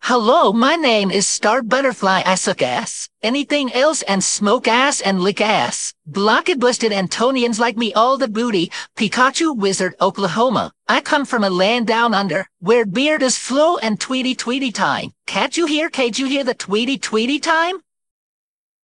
Hello, my name is Star Butterfly. I suck ass. Anything else and smoke ass and lick ass. Blocked busted Antonians like me all the booty. Pikachu Wizard, Oklahoma. I come from a land down under, where beer does flow and tweety tweety time. Can't you hear the tweety tweety time?